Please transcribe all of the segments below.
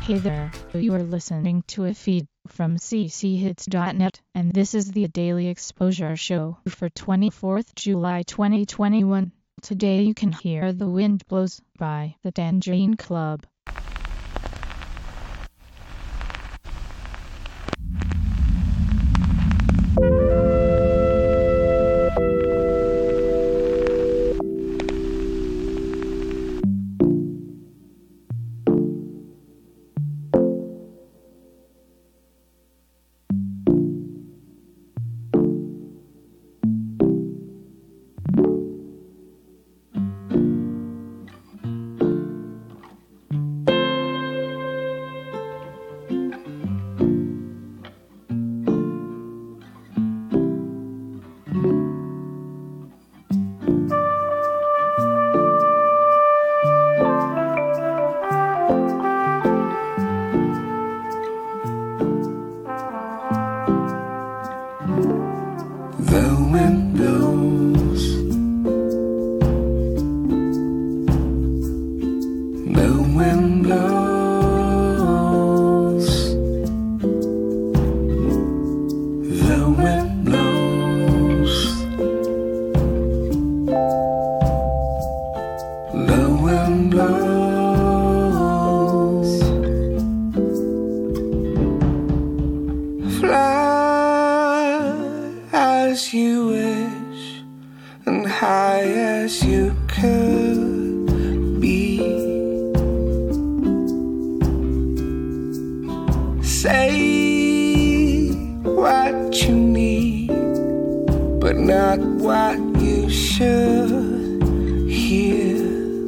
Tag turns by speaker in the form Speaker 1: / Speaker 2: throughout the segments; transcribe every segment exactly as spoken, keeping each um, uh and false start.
Speaker 1: Hey there, you are listening to a feed from c c hits dot net, and this is the Daily Exposure Show for twenty-fourth July twenty twenty-one. Today you can hear The Wind Blows by the Tangerine Club.
Speaker 2: The wind blows, the wind blows, the wind blows, the wind blows. Fly as you wish, and high as you could be. Say what you need, but not what you should hear.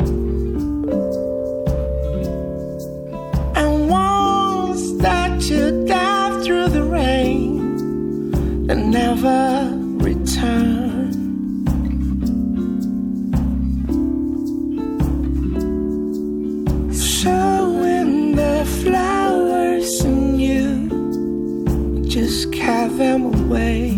Speaker 2: And once that you dive through the rain and never return, so when the flowers in you, just carve them away.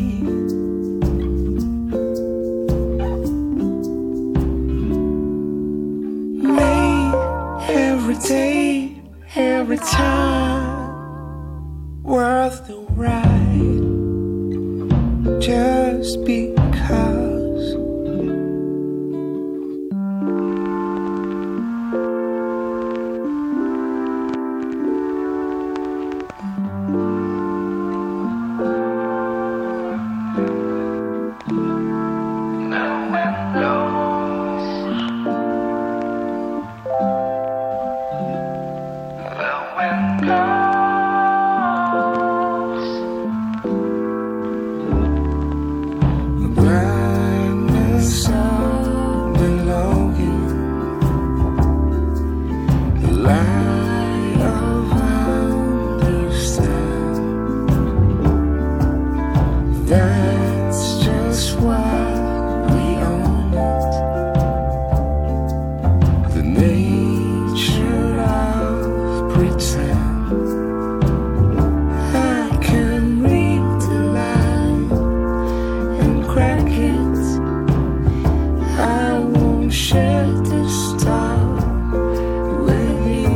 Speaker 2: Make every day, every time worth the ride, just because. That's just why we own it. The nature of pretend. I can read the line and crack it. I won't share this stuff with you.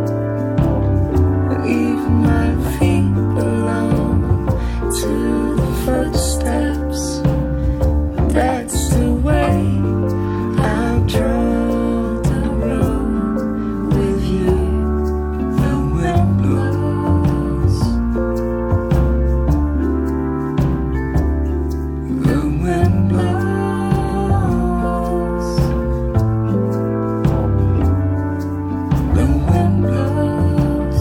Speaker 2: Leave my feet alone to footsteps. That's the way I'll draw the road with you. The wind blows, the wind blows, the wind blows,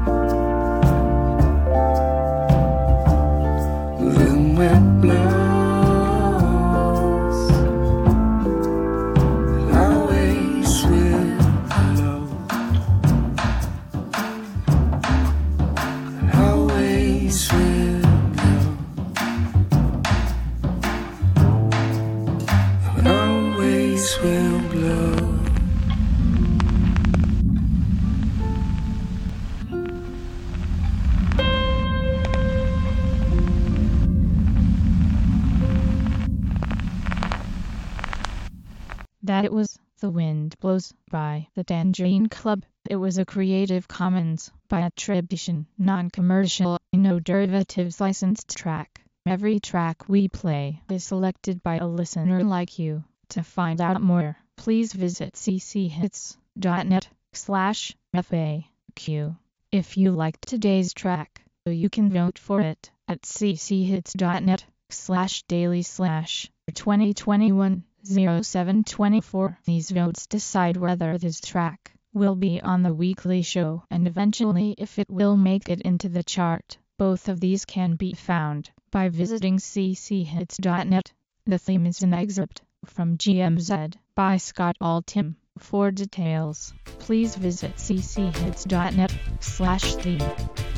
Speaker 2: the wind blows. Will blow.
Speaker 1: That it was The Wind Blows by the Tangerine Club. It was a Creative Commons by attribution, non-commercial, no derivatives licensed track. Every track we play is selected by a listener like you. To find out more, please visit cchits.net slash FAQ. If you liked today's track, you can vote for it at cchits.net slash daily slash twenty twenty-one oh seven twenty-four. These votes decide whether this track will be on the weekly show and eventually if it will make it into the chart. Both of these can be found by visiting cchits.net. The theme is an excerpt from G M Z by Scott Altham. For details, please visit cchits.net slash theme.